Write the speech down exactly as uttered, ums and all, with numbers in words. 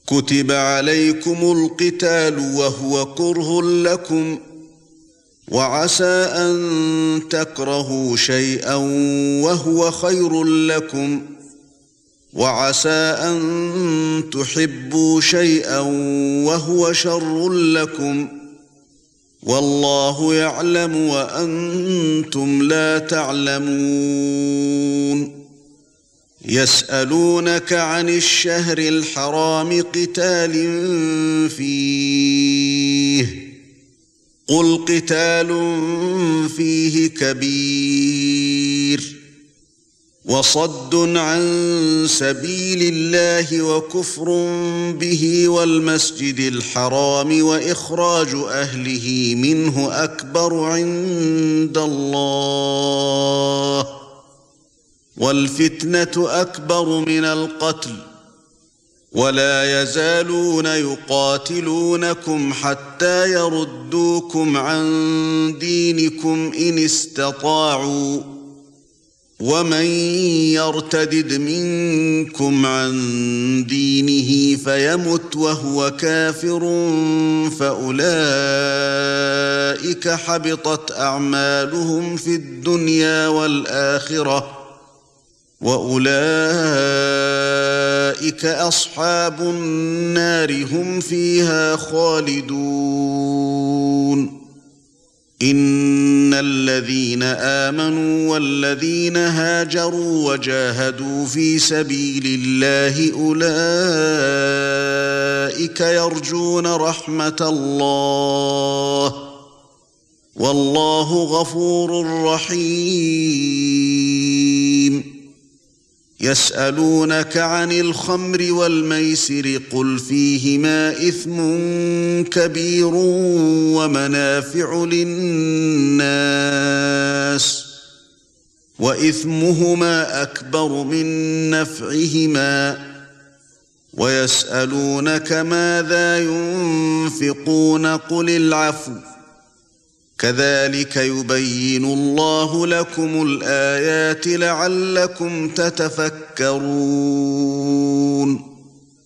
كتب عليكم القتال وهو كره لكم وعسى أن تكرهوا شيئا وهو خير لكم وعسى أن تحبوا شيئا وهو شر لكم والله يعلم وأنتم لا تعلمون يسألونك عن الشهر الحرام قتال فيه قل قتال فيه كبير وصد عن سبيل الله وكفر به والمسجد الحرام وإخراج أهله منه أكبر عند الله والفتنة أكبر من القتل ولا يزالون يقاتلونكم حتى يردوكم عن دينكم إن استطاعوا ومن يرتدد منكم عن دينه فيمت وهو كافر فأولئك حبطت أعمالهم في الدنيا والآخرة وأولئك أصحاب النار هم فيها خالدون إن الذين آمنوا والذين هاجروا وجاهدوا في سبيل الله أولئك يرجون رحمة الله والله غفور رحيم يسألونك عن الخمر والميسر قل فيهما إثم كبير ومنافع للناس وإثمهما أكبر من نفعهما ويسألونك ماذا ينفقون قل العفو كذلك يبين الله لكم الآيات لعلكم تتفكرون